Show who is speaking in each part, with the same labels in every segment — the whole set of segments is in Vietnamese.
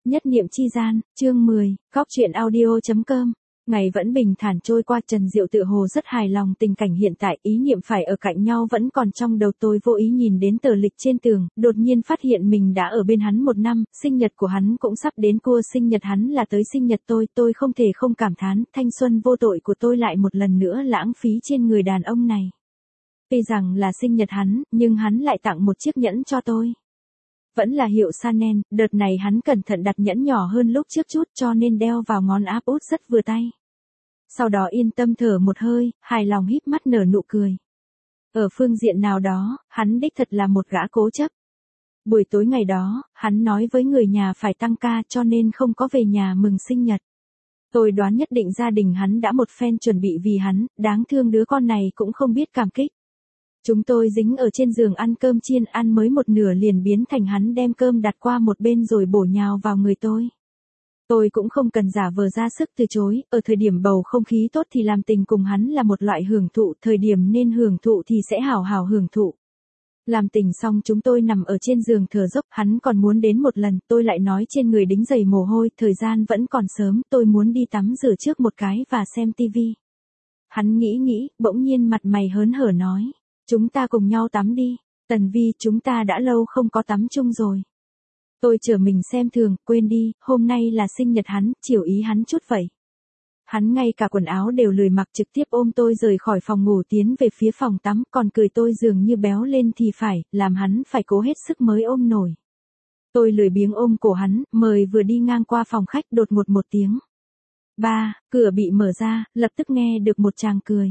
Speaker 1: Nhất niệm chi gian, chương 10, góc truyện audio.com. Ngày vẫn bình thản trôi qua, Trần Diệu tự hồ rất hài lòng tình cảnh hiện tại, ý niệm phải ở cạnh nhau vẫn còn trong đầu tôi. Vô ý nhìn đến tờ lịch trên tường, đột nhiên phát hiện mình đã ở bên hắn 1 năm, sinh nhật của hắn cũng sắp đến, cua sinh nhật hắn là tới sinh nhật tôi không thể không cảm thán, thanh xuân vô tội của tôi lại một lần nữa lãng phí trên người đàn ông này. Tuy rằng là sinh nhật hắn, nhưng hắn lại tặng một chiếc nhẫn cho tôi. Vẫn là hiệu Chanel, đợt này hắn cẩn thận đặt nhẫn nhỏ hơn lúc trước chút cho nên đeo vào ngón áp út rất vừa tay. Sau đó yên tâm thở một hơi, hài lòng híp mắt nở nụ cười. Ở phương diện nào đó, hắn đích thật là một gã cố chấp. Buổi tối ngày đó, hắn nói với người nhà phải tăng ca cho nên không có về nhà mừng sinh nhật. Tôi đoán nhất định gia đình hắn đã một phen chuẩn bị vì hắn, đáng thương đứa con này cũng không biết cảm kích. Chúng tôi dính ở trên giường ăn cơm chiên, ăn mới một nửa liền biến thành hắn đem cơm đặt qua một bên rồi bổ nhào vào người tôi. Tôi cũng không cần giả vờ ra sức từ chối, ở thời điểm bầu không khí tốt thì làm tình cùng hắn là một loại hưởng thụ, thời điểm nên hưởng thụ thì sẽ hào hào hưởng thụ. Làm tình xong chúng tôi nằm ở trên giường thở dốc, hắn còn muốn đến một lần, tôi lại nói trên người đính dày mồ hôi, thời gian vẫn còn sớm, tôi muốn đi tắm rửa trước một cái và xem tivi. Hắn nghĩ, bỗng nhiên mặt mày hớn hở nói. Chúng ta cùng nhau tắm đi, Tần Vi, chúng ta đã lâu không có tắm chung rồi. Tôi chờ mình xem thường, quên đi, hôm nay là sinh nhật hắn, chiều ý hắn chút vậy. Hắn ngay cả quần áo đều lười mặc, trực tiếp ôm tôi rời khỏi phòng ngủ tiến về phía phòng tắm, còn cười tôi dường như béo lên thì phải, làm hắn phải cố hết sức mới ôm nổi. Tôi lười biếng ôm cổ hắn, mời vừa đi ngang qua phòng khách đột ngột một tiếng. Ba, cửa bị mở ra, lập tức nghe được một tràng cười.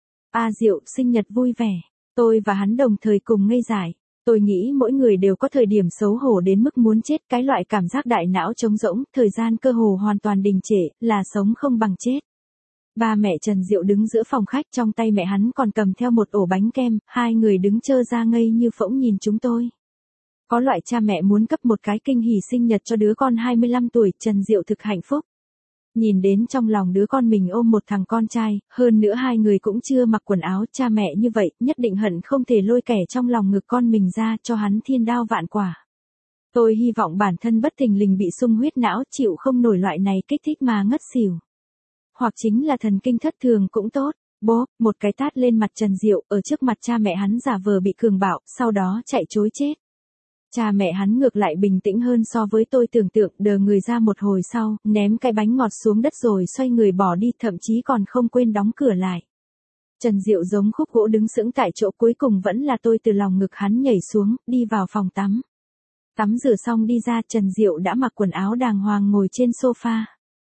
Speaker 1: A Diệu, sinh nhật vui vẻ. Tôi và hắn đồng thời cùng ngây dại. Tôi nghĩ mỗi người đều có thời điểm xấu hổ đến mức muốn chết, cái loại cảm giác đại não trống rỗng, thời gian cơ hồ hoàn toàn đình trệ, là sống không bằng chết. Ba mẹ Trần Diệu đứng giữa phòng khách, trong tay mẹ hắn còn cầm theo một ổ bánh kem, hai người đứng trơ ra ngây như phỗng nhìn chúng tôi. Có loại cha mẹ muốn cấp một cái kinh hỉ sinh nhật cho đứa con 25 tuổi, Trần Diệu thực hạnh phúc. Nhìn đến trong lòng đứa con mình ôm một thằng con trai, hơn nữa hai người cũng chưa mặc quần áo, cha mẹ như vậy, nhất định hận không thể lôi kẻ trong lòng ngực con mình ra cho hắn thiên đao vạn quả. Tôi hy vọng bản thân bất thình lình bị sung huyết não, chịu không nổi loại này kích thích mà ngất xỉu. Hoặc chính là thần kinh thất thường cũng tốt. Bố, một cái tát lên mặt Trần Diệu, ở trước mặt cha mẹ hắn giả vờ bị cường bạo, sau đó chạy trối chết. Cha mẹ hắn ngược lại bình tĩnh hơn so với tôi tưởng tượng, đờ người ra một hồi sau, ném cái bánh ngọt xuống đất rồi xoay người bỏ đi, thậm chí còn không quên đóng cửa lại. Trần Diệu giống khúc gỗ đứng sững tại chỗ, cuối cùng vẫn là tôi từ lòng ngực hắn nhảy xuống, đi vào phòng tắm. Tắm rửa xong đi ra, Trần Diệu đã mặc quần áo đàng hoàng ngồi trên sofa.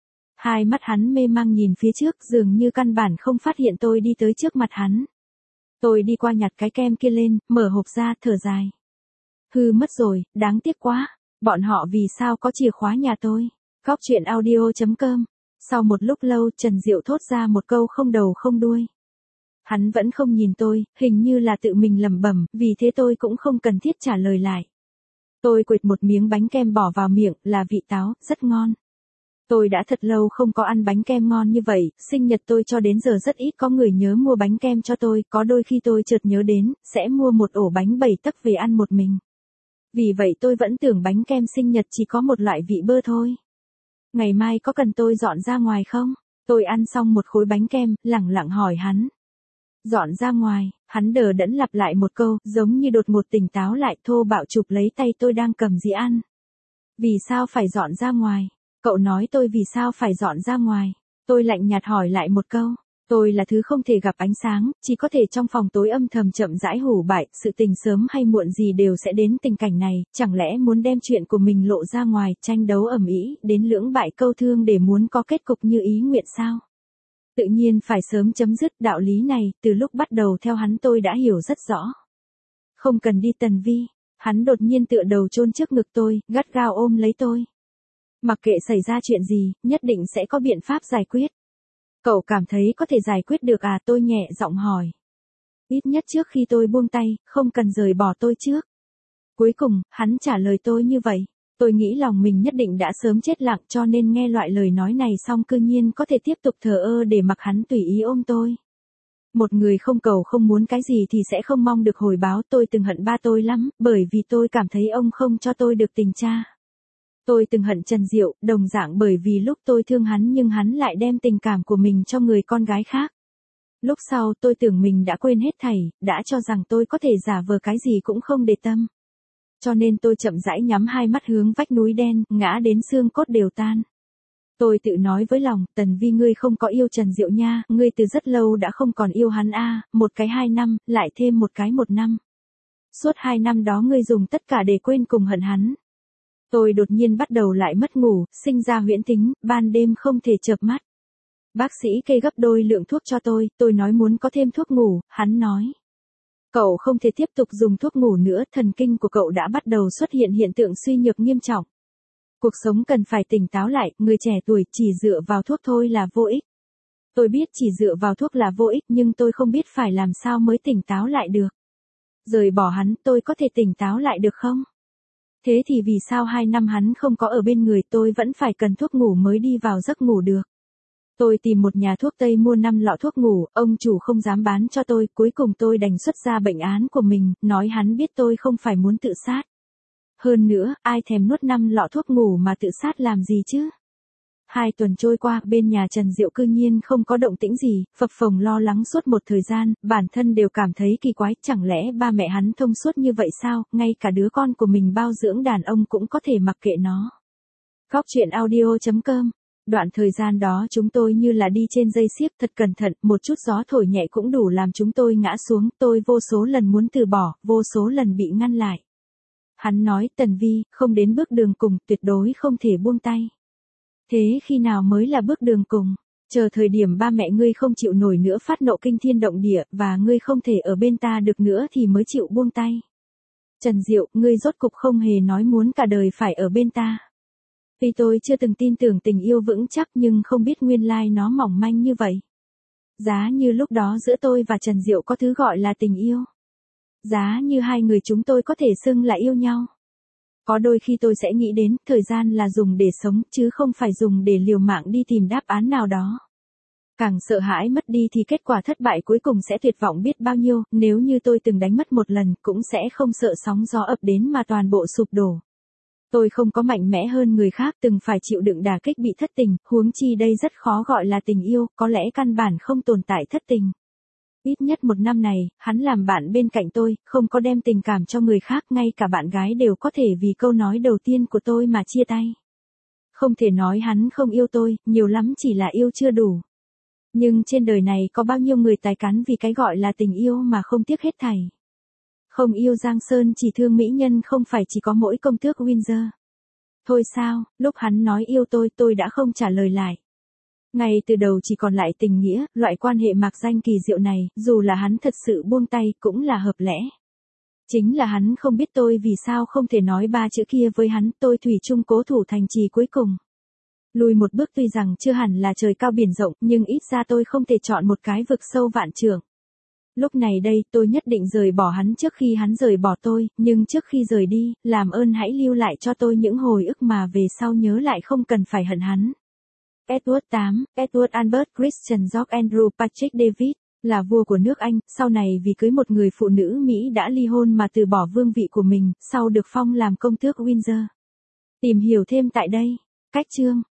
Speaker 1: Hai mắt hắn mê mang nhìn phía trước, dường như căn bản không phát hiện tôi đi tới trước mặt hắn. Tôi đi qua nhặt cái kem kia lên, mở hộp ra, thở dài. Hư mất rồi, đáng tiếc quá. Bọn họ vì sao có chìa khóa nhà tôi? Góc truyện audio.com. Sau một lúc lâu, Trần Diệu thốt ra một câu không đầu không đuôi. Hắn vẫn không nhìn tôi, hình như là tự mình lẩm bẩm, vì thế tôi cũng không cần thiết trả lời lại. Tôi quệt một miếng bánh kem bỏ vào miệng, là vị táo, rất ngon. Tôi đã thật lâu không có ăn bánh kem ngon như vậy, sinh nhật tôi cho đến giờ rất ít có người nhớ mua bánh kem cho tôi, có đôi khi tôi chợt nhớ đến, sẽ mua một ổ bánh 7 tấc về ăn một mình. Vì vậy tôi vẫn tưởng bánh kem sinh nhật chỉ có một loại vị bơ thôi. Ngày mai có cần tôi dọn ra ngoài không? Tôi ăn xong một khối bánh kem, lẳng lặng hỏi hắn. Dọn ra ngoài, hắn đờ đẫn lặp lại một câu, giống như đột ngột tỉnh táo lại, thô bạo chụp lấy tay tôi đang cầm gì ăn. Vì sao phải dọn ra ngoài? Cậu nói tôi vì sao phải dọn ra ngoài? Tôi lạnh nhạt hỏi lại một câu. Tôi là thứ không thể gặp ánh sáng, chỉ có thể trong phòng tối âm thầm chậm rãi hủ bại, sự tình sớm hay muộn gì đều sẽ đến tình cảnh này, chẳng lẽ muốn đem chuyện của mình lộ ra ngoài, tranh đấu ầm ĩ, đến lưỡng bại câu thương để muốn có kết cục như ý nguyện sao? Tự nhiên phải sớm chấm dứt, đạo lý này, từ lúc bắt đầu theo hắn tôi đã hiểu rất rõ. Không cần đi Tần Vi, hắn đột nhiên tựa đầu chôn trước ngực tôi, gắt gao ôm lấy tôi. Mặc kệ xảy ra chuyện gì, nhất định sẽ có biện pháp giải quyết. Cậu cảm thấy có thể giải quyết được à? Tôi nhẹ giọng hỏi. Ít nhất trước khi tôi buông tay, không cần rời bỏ tôi trước. Cuối cùng, hắn trả lời tôi như vậy. Tôi nghĩ lòng mình nhất định đã sớm chết lặng cho nên nghe loại lời nói này xong cư nhiên có thể tiếp tục thờ ơ để mặc hắn tùy ý ôm tôi. Một người không cầu không muốn cái gì thì sẽ không mong được hồi báo. Tôi từng hận ba tôi lắm, bởi vì tôi cảm thấy ông không cho tôi được tình cha. Tôi từng hận Trần Diệu, đồng dạng bởi vì lúc tôi thương hắn nhưng hắn lại đem tình cảm của mình cho người con gái khác. Lúc sau tôi tưởng mình đã quên hết thảy, đã cho rằng tôi có thể giả vờ cái gì cũng không để tâm. Cho nên tôi chậm rãi nhắm hai mắt hướng vách núi đen, ngã đến xương cốt đều tan. Tôi tự nói với lòng, Tần Vi ngươi không có yêu Trần Diệu nha, ngươi từ rất lâu đã không còn yêu hắn a, một cái 2 năm, lại thêm một cái 1 năm. Suốt 2 năm đó ngươi dùng tất cả để quên cùng hận hắn. Tôi đột nhiên bắt đầu lại mất ngủ, sinh ra huyễn tính, ban đêm không thể chợp mắt. Bác sĩ kê gấp đôi lượng thuốc cho tôi nói muốn có thêm thuốc ngủ, hắn nói. Cậu không thể tiếp tục dùng thuốc ngủ nữa, thần kinh của cậu đã bắt đầu xuất hiện hiện tượng suy nhược nghiêm trọng. Cuộc sống cần phải tỉnh táo lại, người trẻ tuổi chỉ dựa vào thuốc thôi là vô ích. Tôi biết chỉ dựa vào thuốc là vô ích nhưng tôi không biết phải làm sao mới tỉnh táo lại được. Rời bỏ hắn, tôi có thể tỉnh táo lại được không? Thế thì vì sao 2 năm hắn không có ở bên người tôi vẫn phải cần thuốc ngủ mới đi vào giấc ngủ được? Tôi tìm một nhà thuốc Tây mua 5 lọ thuốc ngủ, ông chủ không dám bán cho tôi, cuối cùng tôi đành xuất ra bệnh án của mình, nói hắn biết tôi không phải muốn tự sát. Hơn nữa, ai thèm nuốt 5 lọ thuốc ngủ mà tự sát làm gì chứ? 2 tuần trôi qua, bên nhà Trần Diệu cư nhiên không có động tĩnh gì, phập phồng lo lắng suốt một thời gian, bản thân đều cảm thấy kỳ quái, chẳng lẽ ba mẹ hắn thông suốt như vậy sao, ngay cả đứa con của mình bao dưỡng đàn ông cũng có thể mặc kệ nó. Góc truyện audio.com. Đoạn thời gian đó chúng tôi như là đi trên dây xiếc thật cẩn thận, một chút gió thổi nhẹ cũng đủ làm chúng tôi ngã xuống, tôi vô số lần muốn từ bỏ, vô số lần bị ngăn lại. Hắn nói, Tần Vi, không đến bước đường cùng, tuyệt đối không thể buông tay. Thế khi nào mới là bước đường cùng? Chờ thời điểm ba mẹ ngươi không chịu nổi nữa phát nộ kinh thiên động địa, và ngươi không thể ở bên ta được nữa thì mới chịu buông tay. Trần Diệu, ngươi rốt cục không hề nói muốn cả đời phải ở bên ta. Tuy tôi chưa từng tin tưởng tình yêu vững chắc nhưng không biết nguyên lai nó mỏng manh như vậy. Giá như lúc đó giữa tôi và Trần Diệu có thứ gọi là tình yêu. Giá như hai người chúng tôi có thể xưng là yêu nhau. Có đôi khi tôi sẽ nghĩ đến, thời gian là dùng để sống, chứ không phải dùng để liều mạng đi tìm đáp án nào đó. Càng sợ hãi mất đi thì kết quả thất bại cuối cùng sẽ tuyệt vọng biết bao nhiêu, nếu như tôi từng đánh mất một lần, cũng sẽ không sợ sóng gió ập đến mà toàn bộ sụp đổ. Tôi không có mạnh mẽ hơn người khác, từng phải chịu đựng đả kích bị thất tình, huống chi đây rất khó gọi là tình yêu, có lẽ căn bản không tồn tại thất tình. Ít nhất 1 năm này, hắn làm bạn bên cạnh tôi, không có đem tình cảm cho người khác, ngay cả bạn gái đều có thể vì câu nói đầu tiên của tôi mà chia tay. Không thể nói hắn không yêu tôi, nhiều lắm chỉ là yêu chưa đủ. Nhưng trên đời này có bao nhiêu người tài cán vì cái gọi là tình yêu mà không tiếc hết thảy. Không yêu Giang Sơn chỉ thương mỹ nhân không phải chỉ có mỗi công tước Windsor. Thôi sao, lúc hắn nói yêu tôi đã không trả lời lại. Ngay từ đầu chỉ còn lại tình nghĩa, loại quan hệ mạc danh kỳ diệu này, dù là hắn thật sự buông tay cũng là hợp lẽ. Chính là hắn không biết tôi vì sao không thể nói 3 chữ kia với hắn, tôi thủy chung cố thủ thành trì cuối cùng. Lùi một bước tuy rằng chưa hẳn là trời cao biển rộng, nhưng ít ra tôi không thể chọn một cái vực sâu vạn trượng. Lúc này đây, tôi nhất định rời bỏ hắn trước khi hắn rời bỏ tôi, nhưng trước khi rời đi, làm ơn hãy lưu lại cho tôi những hồi ức mà về sau nhớ lại không cần phải hận hắn. Edward VIII, Edward Albert Christian George Andrew Patrick David, là vua của nước Anh, sau này vì cưới một người phụ nữ Mỹ đã ly hôn mà từ bỏ vương vị của mình, sau được phong làm công tước Windsor. Tìm hiểu thêm tại đây. Cách chương